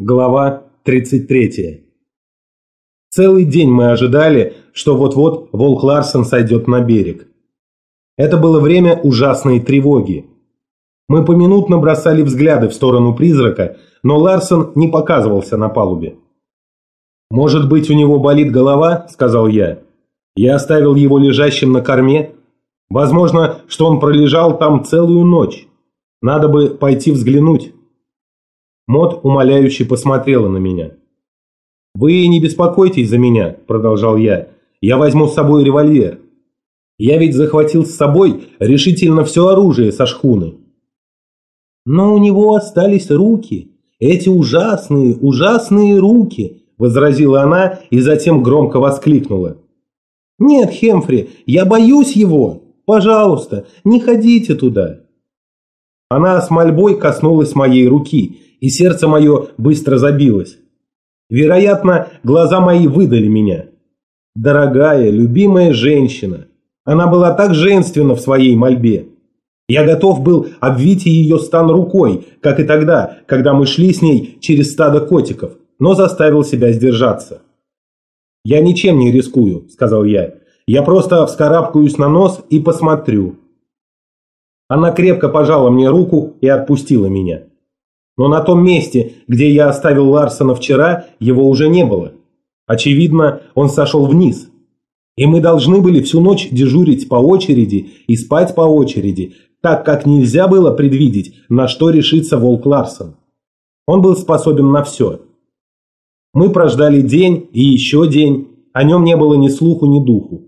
Глава 33. Целый день мы ожидали, что вот-вот волк Ларсен сойдет на берег. Это было время ужасной тревоги. Мы поминутно бросали взгляды в сторону призрака, но Ларсен не показывался на палубе. «Может быть, у него болит голова?» – сказал я. «Я оставил его лежащим на корме. Возможно, что он пролежал там целую ночь. Надо бы пойти взглянуть». Мод умоляюще посмотрела на меня. «Вы не беспокойтесь за меня», – продолжал я. «Я возьму с собой револьвер. Я ведь захватил с собой решительно все оружие со шхуны». «Но у него остались руки. Эти ужасные, ужасные руки», – возразила она и затем громко воскликнула. «Нет, Хемфри, я боюсь его. Пожалуйста, не ходите туда». Она с мольбой коснулась моей руки, и сердце мое быстро забилось. Вероятно, глаза мои выдали меня. Дорогая, любимая женщина. Она была так женственна в своей мольбе. Я готов был обвить ее стан рукой, как и тогда, когда мы шли с ней через стадо котиков, но заставил себя сдержаться. «Я ничем не рискую», – сказал я. «Я просто вскарабкаюсь на нос и посмотрю». Она крепко пожала мне руку и отпустила меня. Но на том месте, где я оставил Ларсена вчера, его уже не было. Очевидно, он сошел вниз. И мы должны были всю ночь дежурить по очереди и спать по очереди, так как нельзя было предвидеть, на что решится волк Ларсен. Он был способен на все. Мы прождали день и еще день, о нем не было ни слуху, ни духу.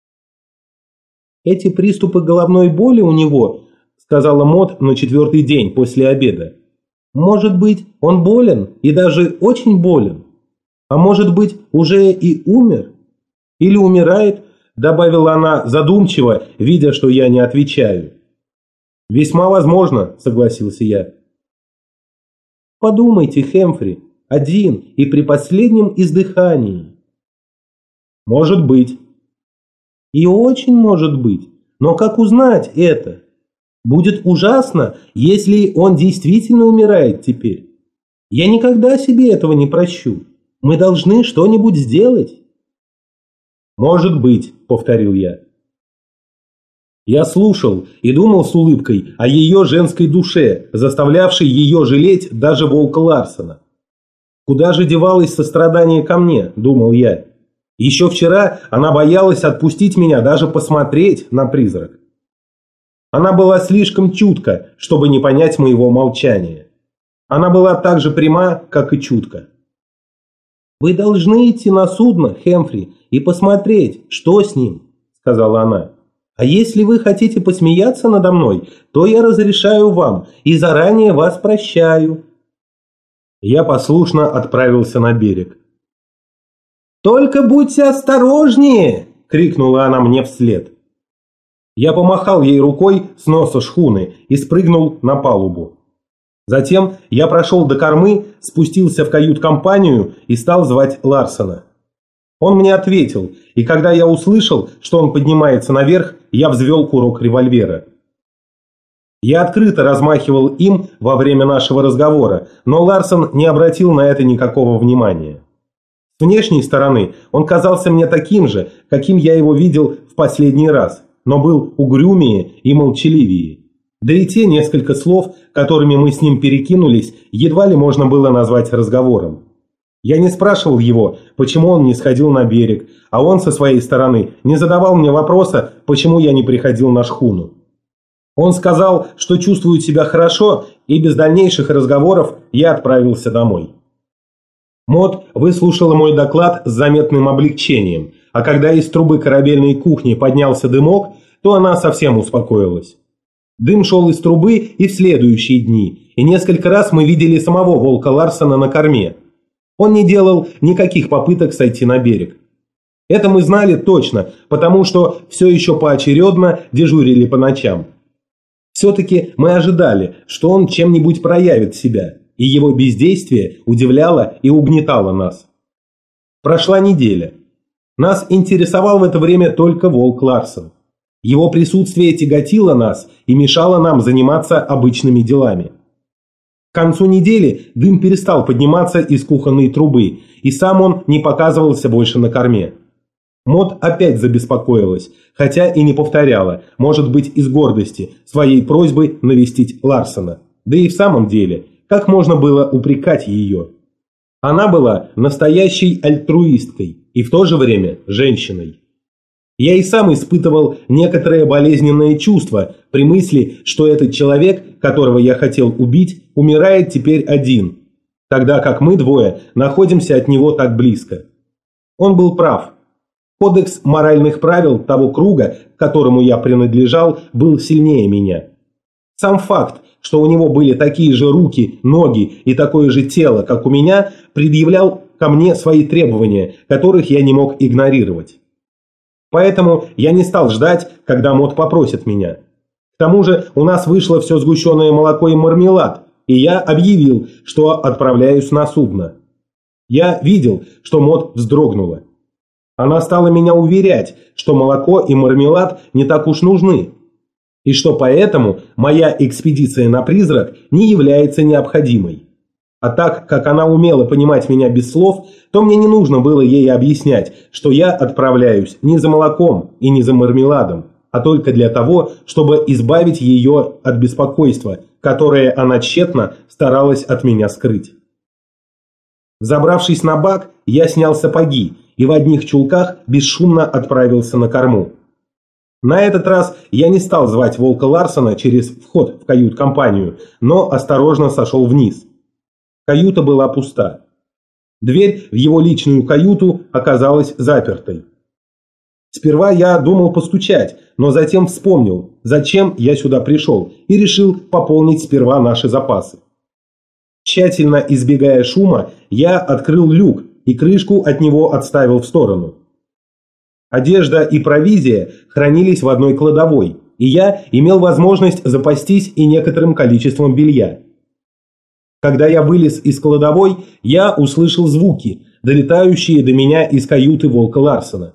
«Эти приступы головной боли у него», – сказала Мод на 4-й день после обеда. «Может быть, он болен и даже очень болен. А может быть, уже и умер? Или умирает», – добавила она задумчиво, видя, что я не отвечаю. «Весьма возможно», – согласился я. «Подумайте, Хемфри, один и при последнем издыхании». «Может быть». «И очень может быть. Но как узнать это? Будет ужасно, если он действительно умирает теперь. Я никогда себе этого не прощу. Мы должны что-нибудь сделать». «Может быть», — повторил я. Я слушал и думал с улыбкой о ее женской душе, заставлявшей ее жалеть даже волка Ларсена. «Куда же девалось сострадание ко мне?» – думал я. Еще вчера она боялась отпустить меня даже посмотреть на призрак. Она была слишком чутка, чтобы не понять моего молчания. Она была так же пряма, как и чутка. «Вы должны идти на судно, Хемфри, и посмотреть, что с ним», – сказала она. «А если вы хотите посмеяться надо мной, то я разрешаю вам и заранее вас прощаю». Я послушно отправился на берег. «Только будьте осторожнее!» – крикнула она мне вслед. Я помахал ей рукой с носа шхуны и спрыгнул на палубу. Затем я прошел до кормы, спустился в кают-компанию и стал звать Ларсена. Он мне ответил, и когда я услышал, что он поднимается наверх, я взвел курок револьвера. Я открыто размахивал им во время нашего разговора, но Ларсен не обратил на это никакого внимания. С внешней стороны он казался мне таким же, каким я его видел в последний раз, но был угрюмее и молчаливее. Да и те несколько слов, которыми мы с ним перекинулись, едва ли можно было назвать разговором. Я не спрашивал его, почему он не сходил на берег, а он со своей стороны не задавал мне вопроса, почему я не приходил на шхуну. Он сказал, что чувствует себя хорошо, и без дальнейших разговоров я отправился домой. Мод выслушала мой доклад с заметным облегчением, а когда из трубы корабельной кухни поднялся дымок, то она совсем успокоилась. Дым шел из трубы и в следующие дни, и несколько раз мы видели самого волка Ларсена на корме. Он не делал никаких попыток сойти на берег. Это мы знали точно, потому что все еще поочередно дежурили по ночам. Все-таки мы ожидали, что он чем-нибудь проявит себя, и его бездействие удивляло и угнетало нас. Прошла неделя. Нас интересовал в это время только волк Ларсен. Его присутствие тяготило нас и мешало нам заниматься обычными делами. концу недели дым перестал подниматься из кухонной трубы, и сам он не показывался больше на корме. Мод опять забеспокоилась, хотя и не повторяла, может быть, из гордости, своей просьбы навестить Ларсона. Да и в самом деле, как можно было упрекать ее? Она была настоящей альтруисткой и в то же время женщиной. Я и сам испытывал некоторое болезненное чувство при мысли, что этот человек, которого я хотел убить, умирает теперь один, тогда как мы двое находимся от него так близко. Он был прав. Кодекс моральных правил того круга, к которому я принадлежал, был сильнее меня. Сам факт, что у него были такие же руки, ноги и такое же тело, как у меня, предъявлял ко мне свои требования, которых я не мог игнорировать. Поэтому я не стал ждать, когда Мод попросит меня. К тому же у нас вышло все сгущенное молоко и мармелад, и я объявил, что отправляюсь на судно. Я видел, что Мод вздрогнула. Она стала меня уверять, что молоко и мармелад не так уж нужны, и что поэтому моя экспедиция на призрак не является необходимой. А так как она умела понимать меня без слов, то мне не нужно было ей объяснять, что я отправляюсь не за молоком и не за мармеладом, а только для того, чтобы избавить ее от беспокойства, которое она тщетно старалась от меня скрыть. Взобравшись на бак, я снял сапоги и в одних чулках бесшумно отправился на корму. На этот раз я не стал звать Волка Ларсона через вход в кают-компанию, но осторожно сошел вниз. Каюта была пуста. Дверь в его личную каюту оказалась запертой. Сперва я думал постучать, но затем вспомнил, зачем я сюда пришел, и решил пополнить сперва наши запасы. Тщательно избегая шума, я открыл люк и крышку от него отставил в сторону. Одежда и провизия хранились в одной кладовой, и я имел возможность запастись и некоторым количеством белья. Когда я вылез из кладовой, я услышал звуки, долетающие до меня из каюты Волка Ларсона.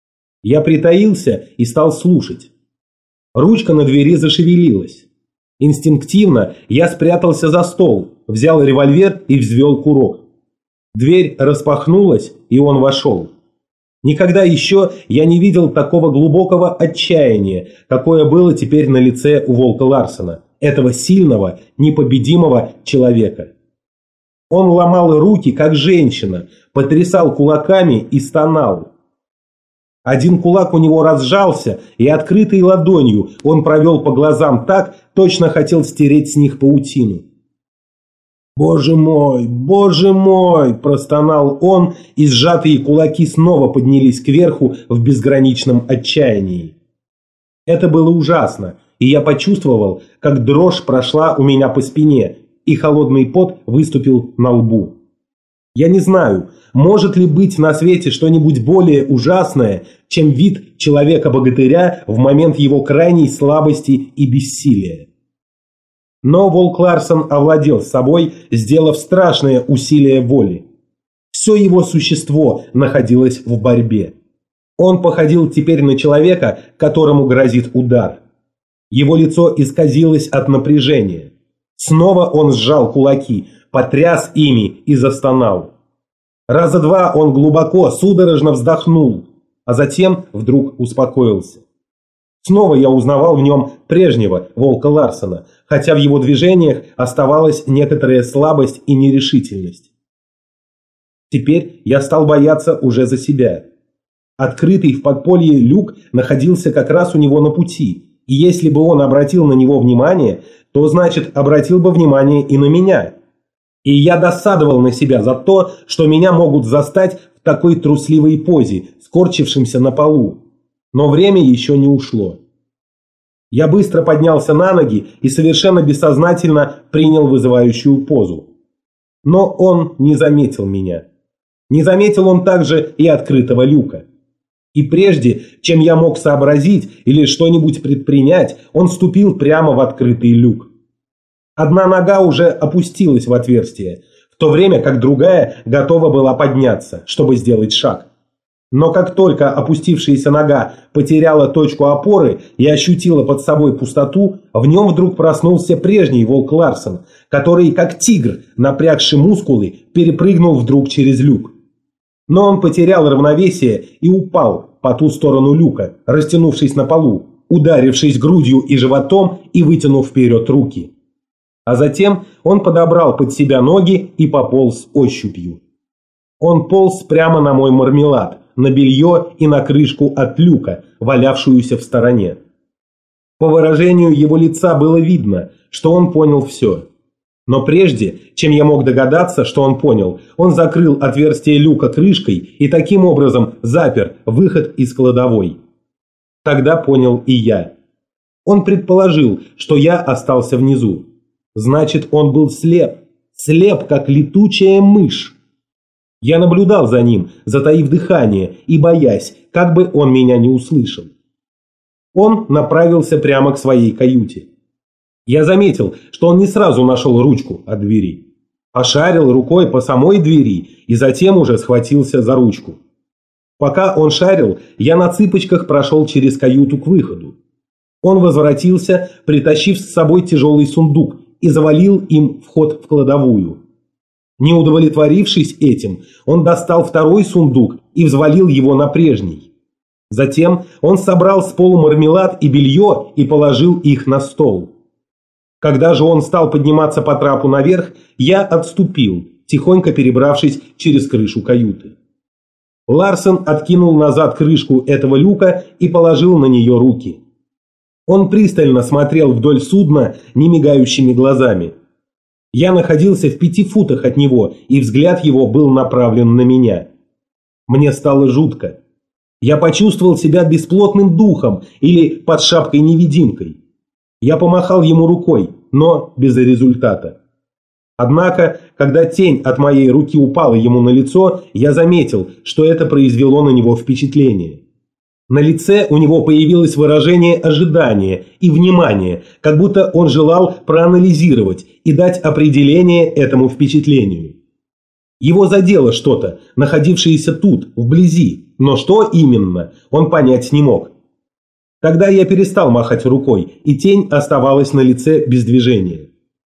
Я притаился и стал слушать. Ручка на двери зашевелилась. Инстинктивно я спрятался за стол, взял револьвер и взвел курок. Дверь распахнулась, и он вошел. Никогда еще я не видел такого глубокого отчаяния, какое было теперь на лице у Волка Ларсона, этого сильного, непобедимого человека. Он ломал руки, как женщина, потрясал кулаками и стонал. Один кулак у него разжался, и открытой ладонью он провел по глазам так, точно хотел стереть с них паутину. Боже мой!» – простонал он, и сжатые кулаки снова поднялись кверху в безграничном отчаянии. Это было ужасно, и я почувствовал, как дрожь прошла у меня по спине, и холодный пот выступил на лбу. Я не знаю, может ли быть на свете что-нибудь более ужасное, чем вид человека-богатыря в момент его крайней слабости и бессилия. Но Волк Ларсон овладел собой, сделав страшное усилие воли. Все его существо находилось в борьбе. Он походил теперь на человека, которому грозит удар. Его лицо исказилось от напряжения. Снова он сжал кулаки, потряс ими и застонал. Раза два он глубоко, судорожно вздохнул, а затем вдруг успокоился. Снова я узнавал в нем прежнего Волка Ларсона, хотя в его движениях оставалась некоторая слабость и нерешительность. Теперь я стал бояться уже за себя. Открытый в подполье люк находился как раз у него на пути, и если бы он обратил на него внимание, то значит обратил бы внимание и на меня. И я досадовал на себя за то, что меня могут застать в такой трусливой позе, скорчившимся на полу. Но время еще не ушло. Я быстро поднялся на ноги и совершенно бессознательно принял вызывающую позу. Но он не заметил меня. Не заметил он также и открытого люка. И прежде, чем я мог сообразить или что-нибудь предпринять, он ступил прямо в открытый люк. Одна нога уже опустилась в отверстие, в то время как другая готова была подняться, чтобы сделать шаг. Но как только опустившаяся нога потеряла точку опоры и ощутила под собой пустоту, в нем вдруг проснулся прежний волк Ларсен, который, как тигр, напрягший мускулы, перепрыгнул вдруг через люк. Но он потерял равновесие и упал по ту сторону люка, растянувшись на полу, ударившись грудью и животом и вытянув вперед руки. А затем он подобрал под себя ноги и пополз ощупью. Он полз прямо на мой мармелад, на белье и на крышку от люка, валявшуюся в стороне. По выражению его лица было видно, что он понял все. Но прежде, чем я мог догадаться, что он понял, он закрыл отверстие люка крышкой и таким образом запер выход из кладовой. Тогда понял и я. Он предположил, что я остался внизу. Значит, он был слеп, слеп, как летучая мышь. Я наблюдал за ним, затаив дыхание и боясь, как бы он меня не услышал. Он направился прямо к своей каюте. Я заметил, что он не сразу нашел ручку от двери. Пошарил рукой по самой двери и затем уже схватился за ручку. Пока он шарил, я на цыпочках прошел через каюту к выходу. Он возвратился, притащив с собой тяжелый сундук и завалил им вход в кладовую. Не удовлетворившись этим, он достал второй сундук и взвалил его на прежний. Затем он собрал с пола мармелад и белье и положил их на стол. Когда же он стал подниматься по трапу наверх, я отступил, тихонько перебравшись через крышу каюты. Ларсен откинул назад крышку этого люка и положил на нее руки. Он пристально смотрел вдоль судна немигающими глазами. Я находился в 5 футах от него, и взгляд его был направлен на меня. Мне стало жутко. Я почувствовал себя бесплотным духом или под шапкой-невидимкой. Я помахал ему рукой, но без результата. Однако, когда тень от моей руки упала ему на лицо, я заметил, что это произвело на него впечатление. На лице у него появилось выражение ожидания и внимания, как будто он желал проанализировать и дать определение этому впечатлению. Его задело что-то, находившееся тут, вблизи, но что именно, он понять не мог. Тогда я перестал махать рукой, и тень оставалась на лице без движения.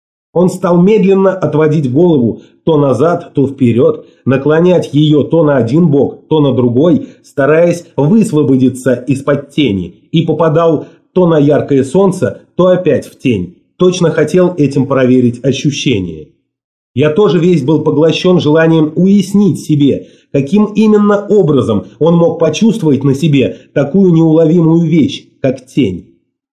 Он стал медленно отводить голову то назад, то вперед, наклонять ее то на один бок, то на другой, стараясь высвободиться из-под тени, и попадал то на яркое солнце, то опять в тень. Точно хотел этим проверить ощущения. Я тоже весь был поглощен желанием уяснить себе, каким именно образом он мог почувствовать на себе такую неуловимую вещь, как тень.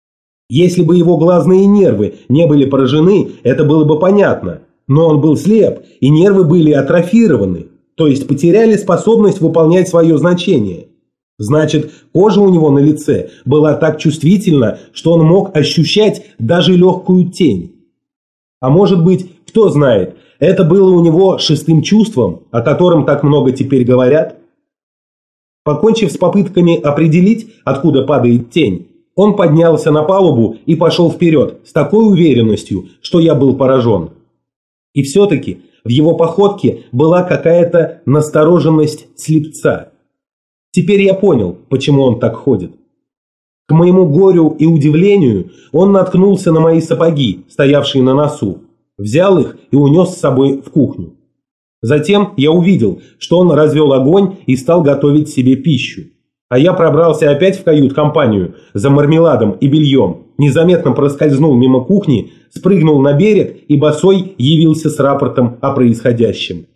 Если бы его глазные нервы не были поражены, это было бы понятно. Но он был слеп, и нервы были атрофированы, то есть потеряли способность выполнять свое значение. Значит, кожа у него на лице была так чувствительна, что он мог ощущать даже легкую тень. А может быть, кто знает, это было у него 6-м чувством, о котором так много теперь говорят? Покончив с попытками определить, откуда падает тень, он поднялся на палубу и пошел вперед с такой уверенностью, что я был поражен. И все-таки в его походке была какая-то настороженность слепца. Теперь я понял, почему он так ходит. К моему горю и удивлению он наткнулся на мои сапоги, стоявшие на носу, взял их и унес с собой в кухню. Затем я увидел, что он развел огонь и стал готовить себе пищу. А я пробрался опять в кают-компанию за мармеладом и бельем, незаметно проскользнул мимо кухни, спрыгнул на берег и босой явился с рапортом о происходящем.